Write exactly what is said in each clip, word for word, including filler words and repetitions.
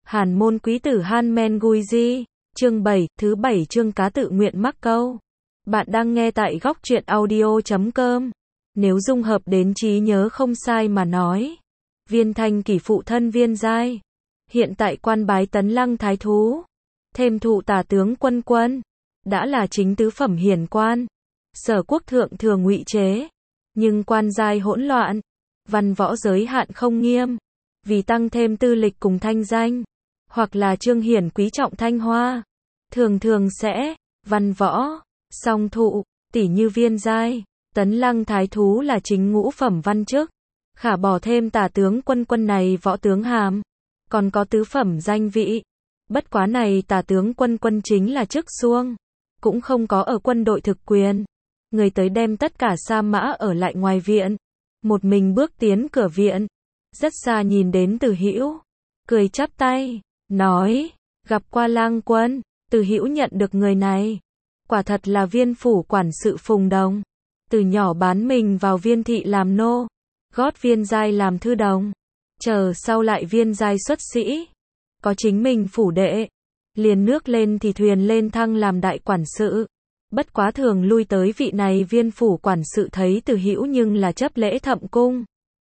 Hàn môn quý tử Han Men Gui Di, chương bảy, thứ bảy chương cá tự nguyện mắc câu. Bạn đang nghe tại góc truyện audio chấm com. Nếu dung hợp đến trí nhớ không sai mà nói, Viên Thanh Kỷ phụ thân Viên Giai, hiện tại quan bái Tấn Lăng thái thú, thêm thụ tả tướng Quân Quân, đã là chính tứ phẩm hiển quan. Sở quốc thượng thừa ngụy chế, nhưng quan giai hỗn loạn, văn võ giới hạn không nghiêm, vì tăng thêm tư lịch cùng thanh danh, hoặc là trương hiển quý trọng thanh hoa, thường thường sẽ văn võ song thụ, tỉ như Viên Giai, Tấn Lăng thái thú là chính ngũ phẩm văn chức, khả bỏ thêm tả tướng Quân Quân này võ tướng hàm, còn có tứ phẩm danh vị. Bất quá này tả tướng Quân Quân chính là chức xuông, cũng không có ở quân đội thực quyền. Người tới đem tất cả sa mã ở lại ngoài viện, một mình bước tiến cửa viện, rất xa nhìn đến Từ Hữu, cười chắp tay, nói, gặp qua lang quân. Từ Hữu nhận được người này, quả thật là viên phủ quản sự Phùng Đồng, từ nhỏ bán mình vào Viên thị làm nô, gót Viên Giai làm thư đồng, chờ sau lại Viên Giai xuất sĩ, có chính mình phủ đệ, liền nước lên thì thuyền lên thăng làm đại quản sự. Bất quá thường lui tới vị này viên phủ quản sự thấy Từ Hữu nhưng là chấp lễ thậm cung,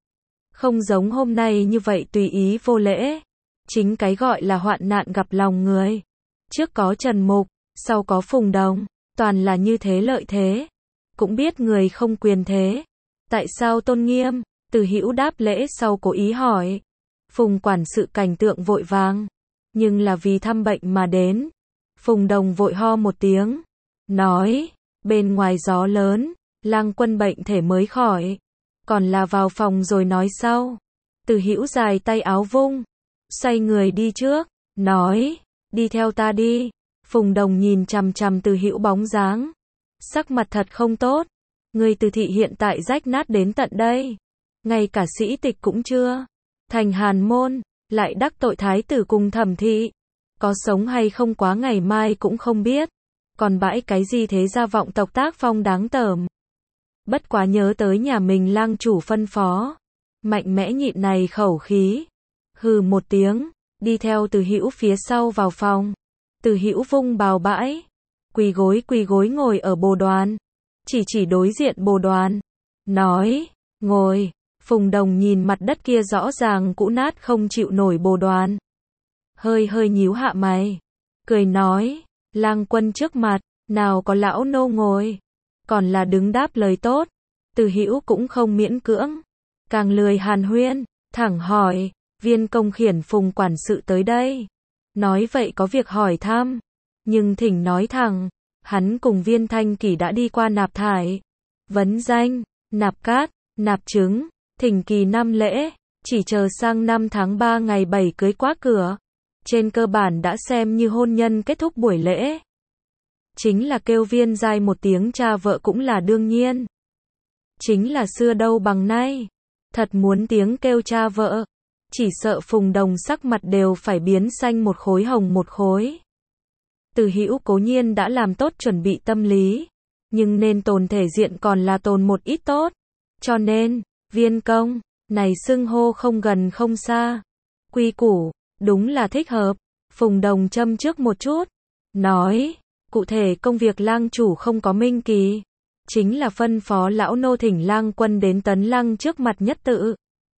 không giống hôm nay như vậy tùy ý vô lễ. Chính cái gọi là hoạn nạn gặp lòng người, trước có Trần Mục, sau có Phùng Đồng, toàn là như thế lợi thế. Cũng biết người không quyền thế, tại sao tôn nghiêm? Từ Hữu đáp lễ sau cố ý hỏi. Phùng quản sự cảnh tượng vội vàng, nhưng là vì thăm bệnh mà đến. Phùng Đồng vội ho một tiếng, nói, bên ngoài gió lớn, lang quân bệnh thể mới khỏi, còn là vào phòng rồi nói sau. Từ Hữu dài tay áo vung, xoay người đi trước, nói, đi theo ta đi. Phùng Đồng nhìn chằm chằm Từ Hữu bóng dáng, sắc mặt thật không tốt. Người Từ thị hiện tại rách nát đến tận đây, ngay cả sĩ tịch cũng chưa thành, hàn môn lại đắc tội thái tử cùng Thẩm thị, có sống hay không quá ngày mai cũng không biết. Còn bãi cái gì thế gia vọng tộc tác phong đáng tởm. Bất quá nhớ tới nhà mình lang chủ phân phó, mạnh mẽ nhịn này khẩu khí, hừ một tiếng, đi theo Từ Hữu phía sau vào phòng. Từ Hữu vung bào bãi, quỳ gối quỳ gối ngồi ở bồ đoàn, chỉ chỉ đối diện bồ đoàn, nói, ngồi. Phùng Đồng nhìn mặt đất kia rõ ràng cũ nát không chịu nổi bồ đoàn, hơi hơi nhíu hạ mày, cười nói, lang quân trước mặt, nào có lão nô ngồi, còn là đứng đáp lời tốt. Từ Hữu cũng không miễn cưỡng, càng lười hàn huyên, thẳng hỏi, viên công khiển Phùng quản sự tới đây, nói vậy có việc hỏi thăm, nhưng thỉnh nói thẳng, hắn cùng Viên Thanh Kỷ đã đi qua nạp thải, vấn danh, nạp cát, nạp trứng, thỉnh kỳ năm lễ, chỉ chờ sang năm tháng ba ngày bảy cưới quá cửa. Trên cơ bản đã xem như hôn nhân kết thúc buổi lễ. Chính là kêu Viên Giai một tiếng cha vợ cũng là đương nhiên. Chính là xưa đâu bằng nay, thật muốn tiếng kêu cha vợ, chỉ sợ Phùng Đồng sắc mặt đều phải biến xanh một khối hồng một khối. Từ Hữu cố nhiên đã làm tốt chuẩn bị tâm lý, nhưng nên tồn thể diện còn là tồn một ít tốt. Cho nên, viên công, này xưng hô không gần không xa. Quy củ, đúng là thích hợp. Phùng Đồng châm trước một chút, nói, cụ thể công việc lang chủ không có minh kỳ, chính là phân phó lão nô thỉnh lang quân đến Tấn Lăng trước mặt nhất tự.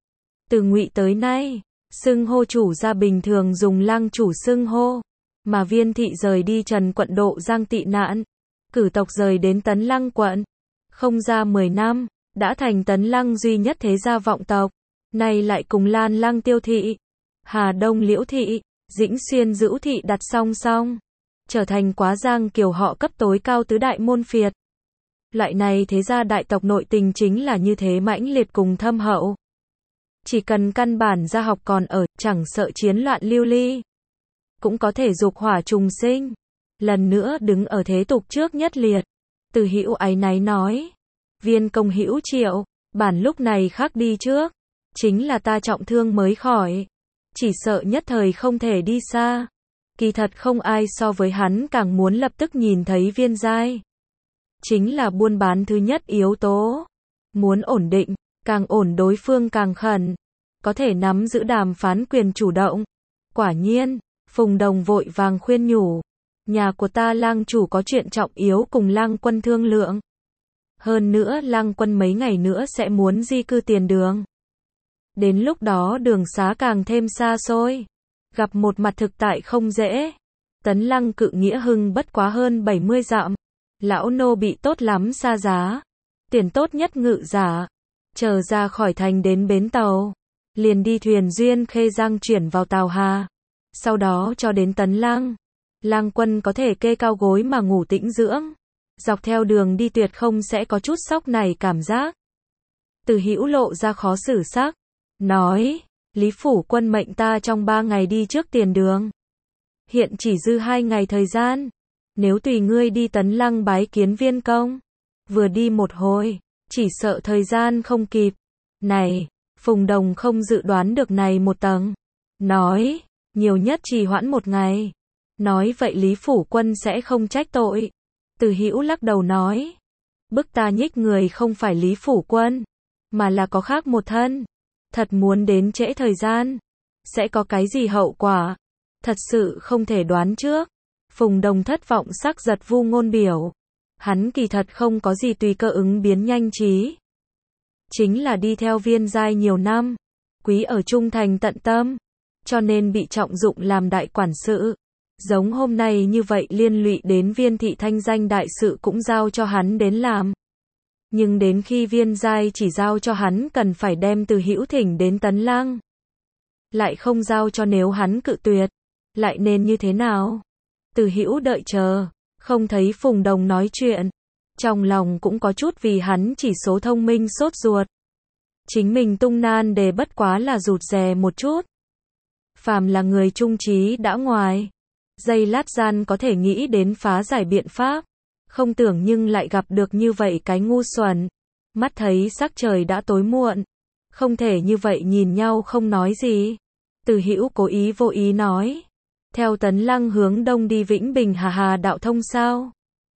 Từ ngụy tới nay, xưng hô chủ gia bình thường dùng lang chủ xưng hô, mà Viên thị rời đi Trần quận Độ Giang tị nạn, cử tộc rời đến Tấn Lăng quận, không ra mười năm, đã thành Tấn Lăng duy nhất thế gia vọng tộc, nay lại cùng Lan Lăng Tiêu thị, Hà Đông Liễu thị, Dĩnh Xuyên Dữu thị đặt song song, trở thành Quá Giang Kiều họ cấp tối cao tứ đại môn phiệt. Loại này thế gia đại tộc nội tình chính là như thế mãnh liệt cùng thâm hậu. Chỉ cần căn bản gia học còn ở, chẳng sợ chiến loạn lưu ly, cũng có thể dục hỏa trùng sinh, lần nữa đứng ở thế tục trước nhất liệt. Từ Hữu áy náy nói, viên công Hữu triệu, bản lúc này khác đi trước, chính là ta trọng thương mới khỏi, chỉ sợ nhất thời không thể đi xa. Kỳ thật không ai so với hắn càng muốn lập tức nhìn thấy Viên Giai. Chính là buôn bán thứ nhất yếu tố, muốn ổn định, càng ổn đối phương càng khẩn, có thể nắm giữ đàm phán quyền chủ động, Quả nhiên, Phùng Đồng vội vàng khuyên nhủ. Nhà của ta Lang chủ có chuyện trọng yếu cùng Lang Quân thương lượng. Hơn nữa Lang Quân mấy ngày nữa sẽ muốn di cư tiền đường. Đến lúc đó đường xá càng thêm xa xôi. Gặp một mặt thực tại không dễ. Tấn Lăng cự nghĩa hưng bất quá hơn bảy mươi dặm. Lão nô bị tốt lắm xa giá. Tiền tốt nhất ngự giả. Chờ ra khỏi thành đến bến tàu. Liền đi thuyền duyên Khê Giang chuyển vào Tào Hà. Sau đó cho đến Tấn Lăng. Lang Quân có thể kê cao gối mà ngủ tĩnh dưỡng. Dọc theo đường đi tuyệt không sẽ có chút sốc này cảm giác. Từ Hữu lộ ra khó xử sắc. Nói, Lý Phủ Quân mệnh ta trong ba ngày đi trước tiền đường. Hiện chỉ dư hai ngày thời gian. Nếu tùy ngươi đi Tấn Lăng bái kiến viên công. Vừa đi một hồi, chỉ sợ thời gian không kịp. Này, Phùng Đồng không dự đoán được này một tầng. Nói, nhiều nhất trì hoãn một ngày. Nói vậy Lý Phủ Quân sẽ không trách tội. Từ Hữu lắc đầu nói. Bức ta nhích người không phải Lý Phủ Quân. Mà là có khác một thân. Thật muốn đến trễ thời gian. Sẽ có cái gì hậu quả. Thật sự không thể đoán trước. Phùng Đồng thất vọng sắc giật vu ngôn biểu. Hắn kỳ thật không có gì tùy cơ ứng biến nhanh trí. Chính là đi theo Viên giai nhiều năm. Quý ở trung thành tận tâm. Cho nên bị trọng dụng làm đại quản sự. Giống hôm nay như vậy liên lụy đến Viên thị thanh danh đại sự cũng giao cho hắn đến làm. Nhưng đến khi Viên giai chỉ giao cho hắn cần phải đem Từ Hữu thỉnh đến Tấn Lăng. Lại không giao cho nếu hắn cự tuyệt. Lại nên như thế nào? Từ Hữu đợi chờ. Không thấy Phùng Đồng nói chuyện. Trong lòng cũng có chút vì hắn chỉ số thông minh sốt ruột. Chính mình tung nan đề bất quá là rụt rè một chút. Phàm là người trung trí đã ngoài. Giây lát gian có thể nghĩ đến phá giải biện pháp. Không tưởng nhưng lại gặp được như vậy cái ngu xuẩn. Mắt thấy sắc trời đã tối muộn. Không thể như vậy nhìn nhau không nói gì. Từ Hữu cố ý vô ý nói. Theo Tấn Lăng hướng đông đi Vĩnh Bình Hà Hà đạo thông sao?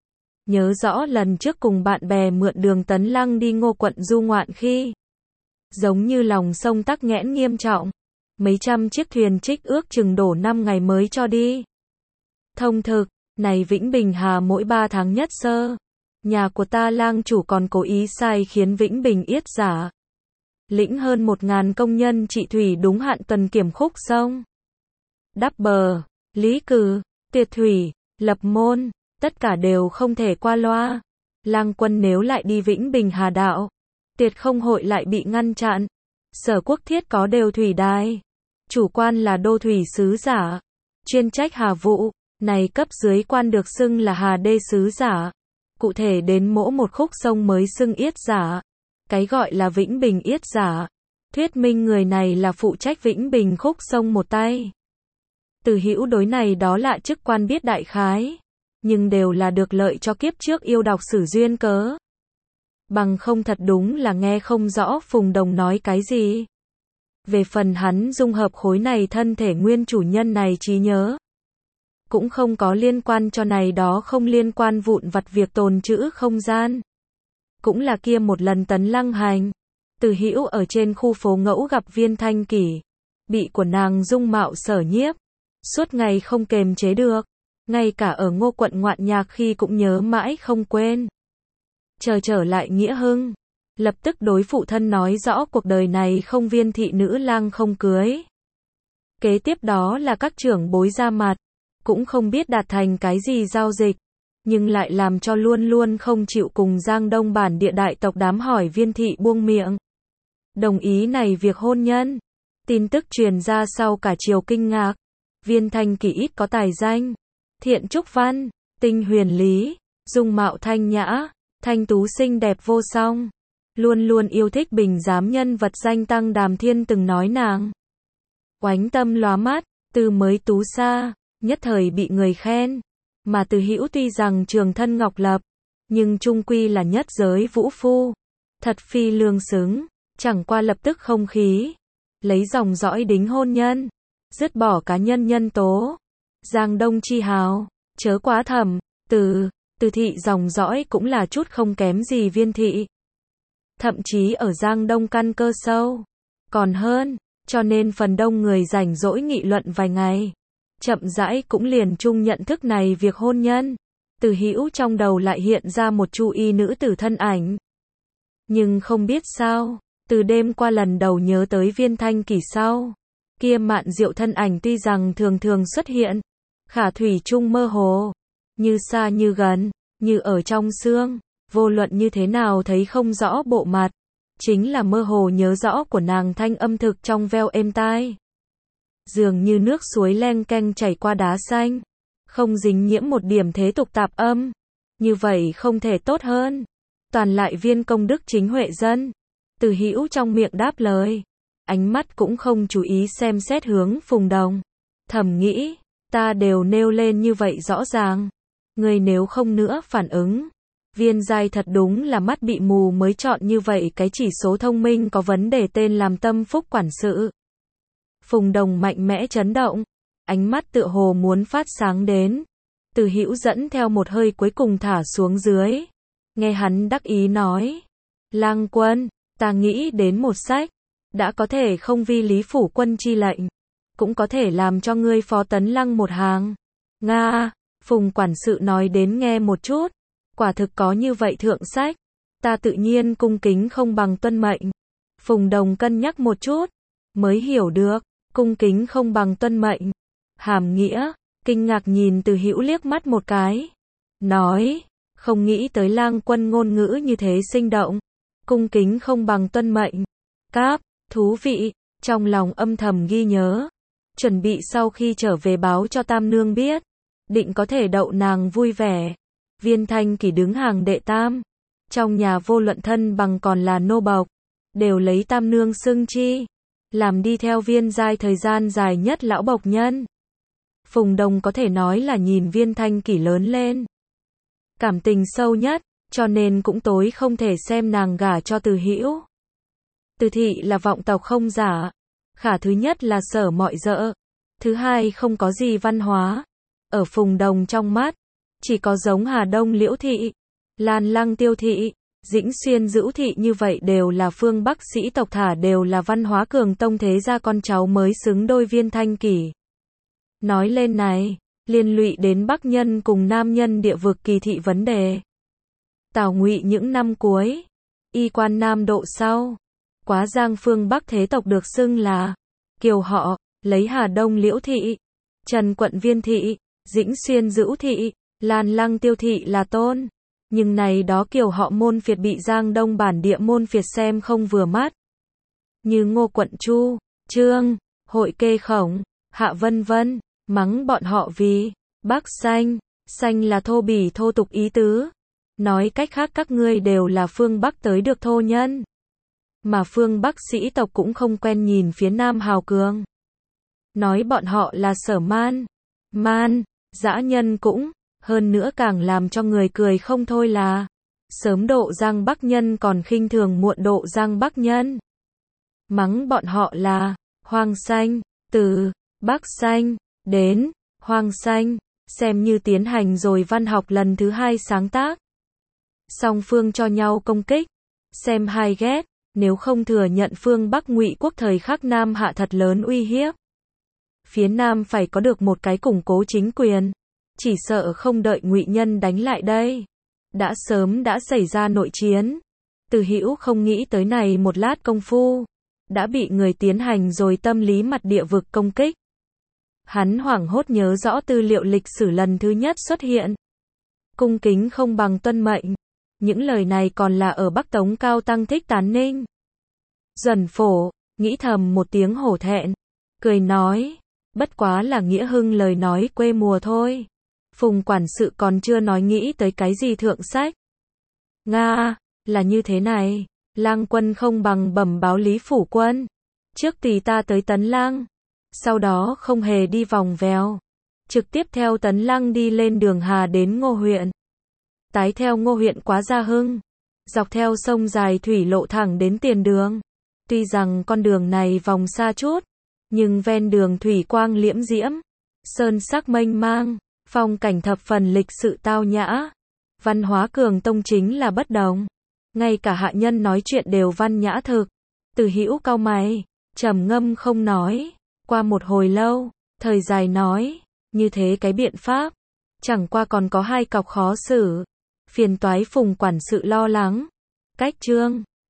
Nhớ rõ lần trước cùng bạn bè mượn đường Tấn Lăng đi Ngô quận du ngoạn khi. Giống như lòng sông tắc nghẽn nghiêm trọng. Mấy trăm chiếc thuyền trích ước chừng đổ năm ngày mới cho đi. Thông thực, này Vĩnh Bình Hà mỗi ba tháng nhất sơ. Nhà của ta Lang chủ còn cố ý sai khiến Vĩnh Bình yết giả. Lĩnh hơn một ngàn công nhân trị thủy đúng hạn tuần kiểm khúc sông. Đắp bờ, lý cử, tuyệt thủy, lập môn, tất cả đều không thể qua loa. Lang Quân nếu lại đi Vĩnh Bình Hà đạo, tuyệt không hội lại bị ngăn chặn. Sở Quốc thiết có đều thủy đài. Chủ quan là đô thủy sứ giả. Chuyên trách hà vụ, này cấp dưới quan được xưng là hà đê sứ giả. Cụ thể đến mỗi một khúc sông mới xưng yết giả. Cái gọi là Vĩnh Bình yết giả. Thuyết minh người này là phụ trách Vĩnh Bình khúc sông một tay. Từ Hữu đối này đó lạ chức quan biết đại khái. Nhưng đều là được lợi cho kiếp trước yêu đọc sử duyên cớ. Bằng không thật đúng là nghe không rõ Phùng Đồng nói cái gì. Về phần hắn dung hợp khối này thân thể nguyên chủ nhân này trí nhớ. Cũng không có liên quan cho này đó không liên quan vụn vặt việc tồn trữ không gian. Cũng là kia một lần Tấn Lăng hành. Từ Hữu ở trên khu phố ngẫu gặp Viên Thanh Kỷ. Bị của nàng dung mạo sở nhiếp. Suốt ngày không kềm chế được. Ngay cả ở Ngô quận ngoạn nhạc khi cũng nhớ mãi không quên. Chờ trở lại Nghĩa Hưng. Lập tức đối phụ thân nói rõ cuộc đời này không Viên thị nữ lang không cưới. Kế tiếp đó là các trưởng bối ra mặt. Cũng không biết đạt thành cái gì giao dịch. Nhưng lại làm cho luôn luôn không chịu cùng Giang Đông bản địa đại tộc đám hỏi Viên thị buông miệng. Đồng ý này việc hôn nhân. Tin tức truyền ra sau cả triều kinh ngạc. Viên Thanh Kỷ ít có tài danh. Thiện trúc văn, tinh huyền lý, dung mạo thanh nhã, thanh tú xinh đẹp vô song. Luôn luôn yêu thích bình giám nhân vật danh Tăng Đàm Thiên từng nói nàng. Oánh tâm lóa mắt, từ mới tú xa, nhất thời bị người khen. Mà Từ Hữu tuy rằng trường thân ngọc lập, nhưng trung quy là nhất giới vũ phu. Thật phi lương xứng, chẳng qua lập tức không khí. Lấy dòng dõi đính hôn nhân, dứt bỏ cá nhân nhân tố. Giang Đông chi hào, chớ quá thầm, từ, từ thị dòng dõi cũng là chút không kém gì Viên thị. Thậm chí ở Giang Đông căn cơ sâu. Còn hơn, cho nên phần đông người rảnh rỗi nghị luận vài ngày. Chậm rãi cũng liền chung nhận thức này việc hôn nhân. Từ Hữu trong đầu lại hiện ra một chu y nữ tử thân ảnh. Nhưng không biết sao, từ đêm qua lần đầu nhớ tới Viên Thanh Kỳ sau, kia mạn diệu thân ảnh tuy rằng thường thường xuất hiện, khả thủy chung mơ hồ, như xa như gần, như ở trong xương, vô luận như thế nào thấy không rõ bộ mặt, chính là mơ hồ nhớ rõ của nàng thanh âm thực trong veo êm tai. Dường như nước suối leng keng chảy qua đá xanh, không dính nhiễm một điểm thế tục tạp âm, như vậy không thể tốt hơn. Toàn lại viên công đức chính huệ dân. Từ Hữu trong miệng đáp lời, ánh mắt cũng không chú ý xem xét hướng Phùng Đồng. Thầm nghĩ, ta đều nêu lên như vậy rõ ràng, người nếu không nữa phản ứng. Viên Giai thật đúng là mắt bị mù mới chọn như vậy cái chỉ số thông minh có vấn đề tên làm tâm phúc quản sự. Phùng Đồng mạnh mẽ chấn động, ánh mắt tựa hồ muốn phát sáng đến. Từ Hữu dẫn theo một hơi cuối cùng thả xuống dưới. Nghe hắn đắc ý nói, Lang Quân, ta nghĩ đến một sách, đã có thể không vi Lý Phủ Quân chi lệnh, cũng có thể làm cho ngươi phó tấn lăng một hàng. Nga, Phùng quản sự nói đến nghe một chút, quả thực có như vậy thượng sách, ta tự nhiên cung kính không bằng tuân mệnh. Phùng Đồng cân nhắc một chút, mới hiểu được, cung kính không bằng tuân mệnh. Hàm nghĩa, kinh ngạc nhìn Từ Hữu liếc mắt một cái, nói, không nghĩ tới Lang Quân ngôn ngữ như thế sinh động, cung kính không bằng tuân mệnh. Cáp, thú vị, trong lòng âm thầm ghi nhớ, chuẩn bị sau khi trở về báo cho Tam Nương biết, định có thể đậu nàng vui vẻ. Viên Thanh Kỳ đứng hàng đệ tam, trong nhà vô luận thân bằng còn là nô bộc, đều lấy Tam Nương xưng chi, làm đi theo Viên Giai thời gian dài nhất lão bộc nhân. Phùng Đồng có thể nói là nhìn Viên Thanh Kỳ lớn lên, cảm tình sâu nhất, cho nên cũng tối không thể xem nàng gả cho Từ Hữu. Từ thị là vọng tộc không giả, khả thứ nhất là sở mọi dợ, thứ hai không có gì văn hóa. Ở Phùng Đồng trong mắt, chỉ có giống Hà Đông Liễu thị, Lan Lăng Tiêu thị, Dĩnh Xuyên Dữu thị như vậy đều là phương Bắc sĩ tộc, thả đều là văn hóa cường tông thế gia con cháu mới xứng đôi Viên Thanh Kỳ. Nói lên này, liên lụy đến Bắc nhân cùng Nam nhân địa vực kỳ thị vấn đề. Tào Ngụy những năm cuối, y quan Nam độ sau, quá giang phương Bắc thế tộc được xưng là Kiều họ, lấy Hà Đông Liễu thị, Trần Quận Viên thị, Dĩnh Xuyên Dữu thị, Lan Lăng Tiêu thị là tôn. Nhưng này đó Kiều họ môn phiệt bị Giang Đông bản địa môn phiệt xem không vừa mắt. Như Ngô Quận Chu, Trương, Hội Kê Khổng, Hạ vân vân, mắng bọn họ vì Bắc xanh, xanh là thô bỉ thô tục ý tứ. Nói cách khác các ngươi đều là phương Bắc tới được thô nhân. Mà phương Bắc sĩ tộc cũng không quen nhìn phía Nam hào cường. Nói bọn họ là sở man, man, dã nhân cũng, hơn nữa càng làm cho người cười không thôi là sớm độ Giang Bắc nhân còn khinh thường muộn độ Giang Bắc nhân. Mắng bọn họ là hoang xanh, từ Bắc xanh đến hoang xanh, xem như tiến hành rồi văn học lần thứ hai sáng tác. Song phương cho nhau công kích, xem hai ghét, nếu không thừa nhận phương Bắc Ngụy quốc thời khắc Nam hạ thật lớn uy hiếp. Phía Nam phải có được một cái củng cố chính quyền, chỉ sợ không đợi Ngụy nhân đánh lại đây, đã sớm đã xảy ra nội chiến. Từ Hữu không nghĩ tới này một lát công phu, đã bị người tiến hành rồi tâm lý mặt địa vực công kích. Hắn hoảng hốt nhớ rõ tư liệu lịch sử lần thứ nhất xuất hiện. Cung kính không bằng tuân mệnh. Những lời này còn là ở Bắc Tống Cao Tăng Thích Tán Ninh. Duẩn Phổ, nghĩ thầm một tiếng hổ thẹn, cười nói, bất quá là Nghĩa Hưng lời nói quê mùa thôi. Phùng quản sự còn chưa nói nghĩ tới cái gì thượng sách. Nga, là như thế này, Lang Quân không bằng bẩm báo Lý Phủ Quân. Trước tùy ta tới Tấn Lăng, sau đó không hề đi vòng vèo, trực tiếp theo Tấn Lăng đi lên đường Hà đến Ngô huyện. Tái theo Ngô huyện quá Gia Hưng, dọc theo sông dài thủy lộ thẳng đến Tiền Đường. Tuy rằng con đường này vòng xa chút, nhưng ven đường thủy quang liễm diễm, sơn sắc mênh mang, phong cảnh thập phần lịch sự tao nhã. Văn hóa cường tông chính là bất đồng. Ngay cả hạ nhân nói chuyện đều văn nhã thực. Từ Hữu cau mày, trầm ngâm không nói, qua một hồi lâu, thời dài nói, như thế cái biện pháp, chẳng qua còn có hai cọc khó xử, phiền toái Phùng quản sự lo lắng. Cách Trương